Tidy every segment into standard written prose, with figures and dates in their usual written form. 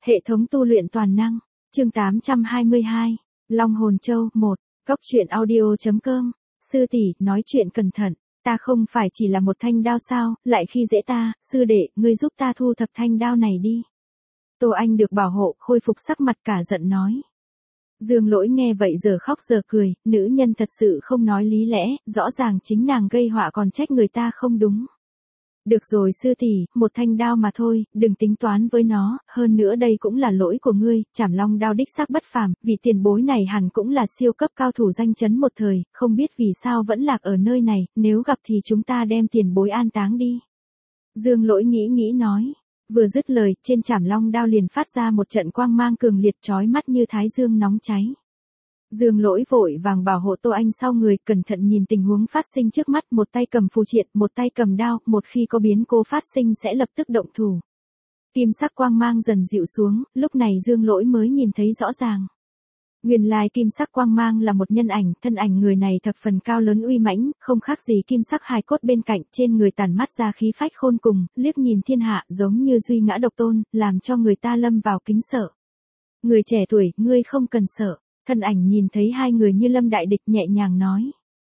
Hệ thống tu luyện toàn năng, chương 822, Long Hồn Châu 1, Cốc truyện audio.com, sư tỷ, nói chuyện cẩn thận, ta không phải chỉ là một thanh đao sao, lại khi dễ ta, sư đệ, ngươi giúp ta thu thập thanh đao này đi. Tô Anh được bảo hộ, khôi phục sắc mặt cả giận nói. Dương Lỗi nghe vậy giờ khóc giờ cười, nữ nhân thật sự không nói lý lẽ, rõ ràng chính nàng gây họa còn trách người ta không đúng. Được rồi sư tỷ, một thanh đao mà thôi, đừng tính toán với nó, hơn nữa đây cũng là lỗi của ngươi, Trảm Long đao đích xác bất phàm, vị tiền bối này hẳn cũng là siêu cấp cao thủ danh chấn một thời, không biết vì sao vẫn lạc ở nơi này, nếu gặp thì chúng ta đem tiền bối an táng đi. Dương Lỗi nghĩ nói, vừa dứt lời, trên Trảm Long đao liền phát ra một trận quang mang cường liệt chói mắt như thái dương nóng cháy. Dương Lỗi vội vàng bảo hộ Tô Anh sau người, cẩn thận nhìn tình huống phát sinh trước mắt, một tay cầm phù triện, một tay cầm đao, một khi có biến cố phát sinh sẽ lập tức động thủ. Kim sắc quang mang dần dịu xuống, lúc này Dương Lỗi mới nhìn thấy rõ ràng. Nguyên lai kim sắc quang mang là một nhân ảnh, thân ảnh người này thập phần cao lớn uy mãnh, không khác gì kim sắc hài cốt bên cạnh, trên người tản mắt ra khí phách khôn cùng, liếc nhìn thiên hạ giống như duy ngã độc tôn, làm cho người ta lâm vào kính sợ. Người trẻ tuổi, ngươi không cần sợ. Thân ảnh nhìn thấy hai người như lâm đại địch nhẹ nhàng nói.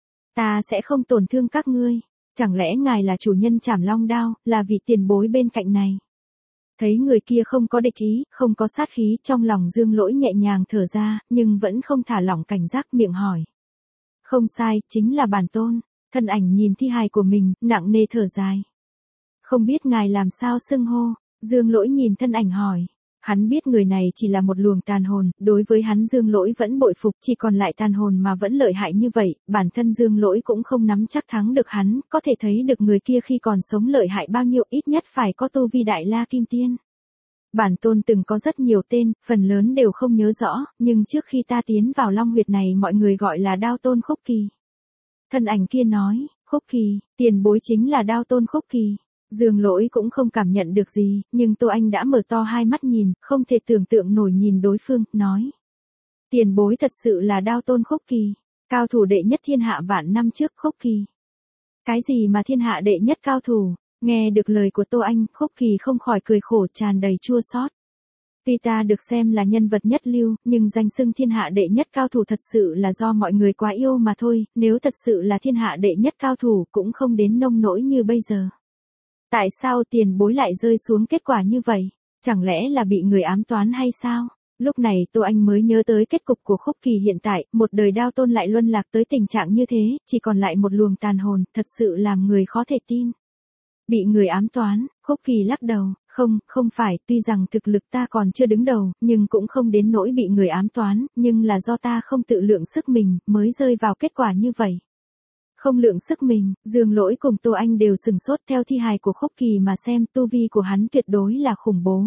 Ta sẽ không tổn thương các ngươi, chẳng lẽ ngài là chủ nhân Trảm Long đao, là vị tiền bối bên cạnh này. Thấy người kia không có địch ý, không có sát khí, trong lòng Dương Lỗi nhẹ nhàng thở ra, nhưng vẫn không thả lỏng cảnh giác, miệng hỏi. Không sai, chính là bản tôn. Thân ảnh nhìn thi hài của mình, nặng nề thở dài. Không biết ngài làm sao xưng hô, Dương Lỗi nhìn thân ảnh hỏi. Hắn biết người này chỉ là một luồng tàn hồn, đối với hắn Dương Lỗi vẫn bội phục, chỉ còn lại tàn hồn mà vẫn lợi hại như vậy, bản thân Dương Lỗi cũng không nắm chắc thắng được hắn, có thể thấy được người kia khi còn sống lợi hại bao nhiêu, ít nhất phải có tu vi đại la kim tiên. Bản tôn từng có rất nhiều tên, phần lớn đều không nhớ rõ, nhưng trước khi ta tiến vào Long huyệt này mọi người gọi là Đao Tôn Khúc Kỳ. Thân ảnh kia nói, Khúc Kỳ, tiền bối chính là Đao Tôn Khúc Kỳ. Dương Lỗi cũng không cảm nhận được gì, nhưng Tô Anh đã mở to hai mắt nhìn, không thể tưởng tượng nổi nhìn đối phương, nói. Tiền bối thật sự là Đao Tôn Khúc Kỳ, cao thủ đệ nhất thiên hạ vạn năm trước Khúc Kỳ. Cái gì mà thiên hạ đệ nhất cao thủ, nghe được lời của Tô Anh, Khúc Kỳ không khỏi cười khổ tràn đầy chua xót. Tuy ta được xem là nhân vật nhất lưu, nhưng danh xưng thiên hạ đệ nhất cao thủ thật sự là do mọi người quá yêu mà thôi, nếu thật sự là thiên hạ đệ nhất cao thủ cũng không đến nông nỗi như bây giờ. Tại sao tiền bối lại rơi xuống kết quả như vậy? Chẳng lẽ là bị người ám toán hay sao? Lúc này Tô Anh mới nhớ tới kết cục của Khúc Kỳ hiện tại, một đời Đao Tôn lại luân lạc tới tình trạng như thế, chỉ còn lại một luồng tàn hồn, thật sự làm người khó thể tin. Bị người ám toán, Khúc Kỳ lắc đầu, không phải, tuy rằng thực lực ta còn chưa đứng đầu, nhưng cũng không đến nỗi bị người ám toán, nhưng là do ta không tự lượng sức mình, mới rơi vào kết quả như vậy. Không lượng sức mình, Dương Lỗi cùng Tô Anh đều sừng sốt, theo thi hài của Khúc Kỳ mà xem, tu vi của hắn tuyệt đối là khủng bố.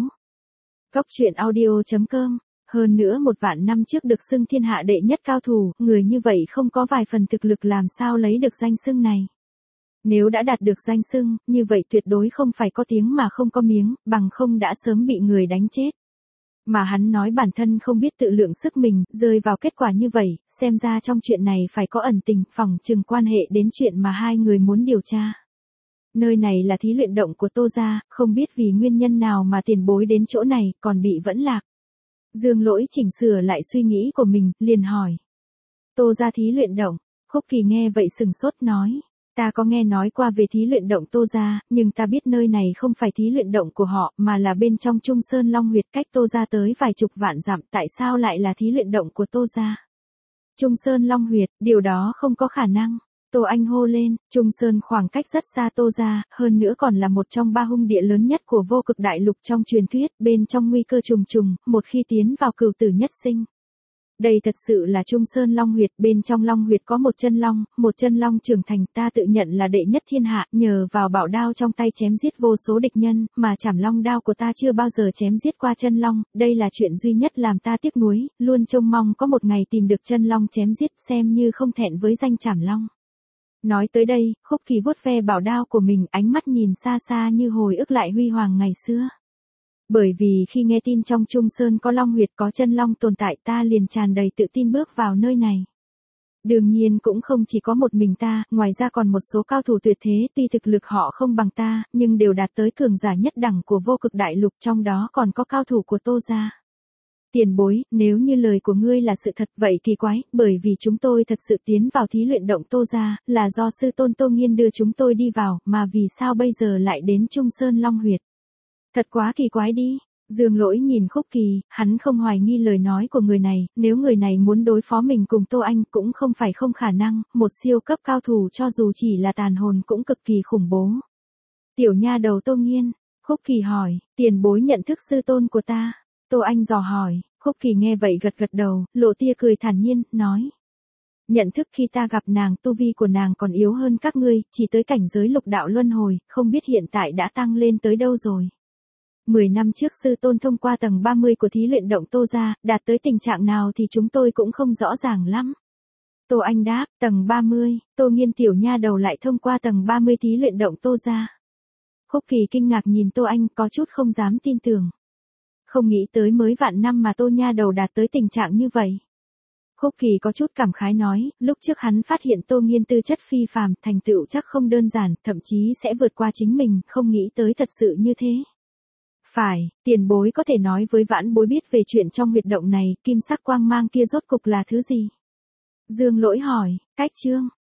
Cốc truyện audio.com, hơn nữa 1.000 năm trước được xưng thiên hạ đệ nhất cao thủ, người như vậy không có vài phần thực lực làm sao lấy được danh xưng này. Nếu đã đạt được danh xưng, như vậy tuyệt đối không phải có tiếng mà không có miếng, bằng không đã sớm bị người đánh chết. Mà hắn nói bản thân không biết tự lượng sức mình, rơi vào kết quả như vậy, xem ra trong chuyện này phải có ẩn tình, phỏng chừng quan hệ đến chuyện mà hai người muốn điều tra. Nơi này là thí luyện động của Tô gia, không biết vì nguyên nhân nào mà tiền bối đến chỗ này, còn bị vẫn lạc. Dương Lỗi chỉnh sửa lại suy nghĩ của mình, liền hỏi. Tô gia thí luyện động, Khúc Kỳ nghe vậy sừng sốt nói. Ta có nghe nói qua về thí luyện động Tô gia, nhưng ta biết nơi này không phải thí luyện động của họ, mà là bên trong Trung Sơn Long huyệt, cách Tô gia tới vài chục vạn dặm, tại sao lại là thí luyện động của Tô gia? Trung Sơn Long huyệt, điều đó không có khả năng. Tô Anh hô lên, Trung Sơn khoảng cách rất xa Tô gia, hơn nữa còn là một trong 3 hung địa lớn nhất của vô cực đại lục trong truyền thuyết, bên trong nguy cơ trùng trùng, một khi tiến vào cửu tử nhất sinh. Đây thật sự là Trung Sơn Long huyệt, bên trong Long huyệt có một chân long trưởng thành, ta tự nhận là đệ nhất thiên hạ, nhờ vào bảo đao trong tay chém giết vô số địch nhân, mà Trảm Long đao của ta chưa bao giờ chém giết qua chân long, đây là chuyện duy nhất làm ta tiếc nuối, luôn trông mong có một ngày tìm được chân long chém giết, xem như không thẹn với danh Trảm Long. Nói tới đây, Khúc Kỳ vuốt ve bảo đao của mình, ánh mắt nhìn xa xa như hồi ức lại huy hoàng ngày xưa. Bởi vì khi nghe tin trong Trung Sơn có Long huyệt có chân long tồn tại, ta liền tràn đầy tự tin bước vào nơi này. Đương nhiên cũng không chỉ có một mình ta, ngoài ra còn một số cao thủ tuyệt thế, tuy thực lực họ không bằng ta, nhưng đều đạt tới cường giả nhất đẳng của vô cực đại lục, trong đó còn có cao thủ của Tô gia. Tiền bối, nếu như lời của ngươi là sự thật vậy kỳ quái, bởi vì chúng tôi thật sự tiến vào thí luyện động Tô gia, là do sư tôn Tô Nghiên đưa chúng tôi đi vào, mà vì sao bây giờ lại đến Trung Sơn Long Huyệt. Thật quá kỳ quái đi. Dương Lỗi nhìn Khúc Kỳ, hắn không hoài nghi lời nói của người này, nếu người này muốn đối phó mình cùng Tô Anh cũng không phải không khả năng, một siêu cấp cao thủ cho dù chỉ là tàn hồn cũng cực kỳ khủng bố. Tiểu nha đầu Tô Nghiên, Khúc Kỳ hỏi, tiền bối nhận thức sư tôn của ta. Tô Anh dò hỏi, Khúc Kỳ nghe vậy gật gật đầu, lộ tia cười thản nhiên, nói. Nhận thức khi ta gặp nàng, tu vi của nàng còn yếu hơn các ngươi, chỉ tới cảnh giới lục đạo luân hồi, không biết hiện tại đã tăng lên tới đâu rồi. 10 năm trước sư tôn thông qua tầng 30 của thí luyện động Tô gia, đạt tới tình trạng nào thì chúng tôi cũng không rõ ràng lắm. Tô Anh đáp, tầng 30, Tô Nghiên tiểu nha đầu lại thông qua tầng 30 thí luyện động Tô gia. Khúc Kỳ kinh ngạc nhìn Tô Anh có chút không dám tin tưởng. Không nghĩ tới mới vạn năm mà Tô nha đầu đạt tới tình trạng như vậy. Khúc Kỳ có chút cảm khái nói, lúc trước hắn phát hiện Tô Nghiên tư chất phi phàm, thành tựu chắc không đơn giản, thậm chí sẽ vượt qua chính mình, không nghĩ tới thật sự như thế. Phải, tiền bối có thể nói với vãn bối biết về chuyện trong huyệt động này, kim sắc quang mang kia rốt cục là thứ gì? Dương Lỗi hỏi, cách chương.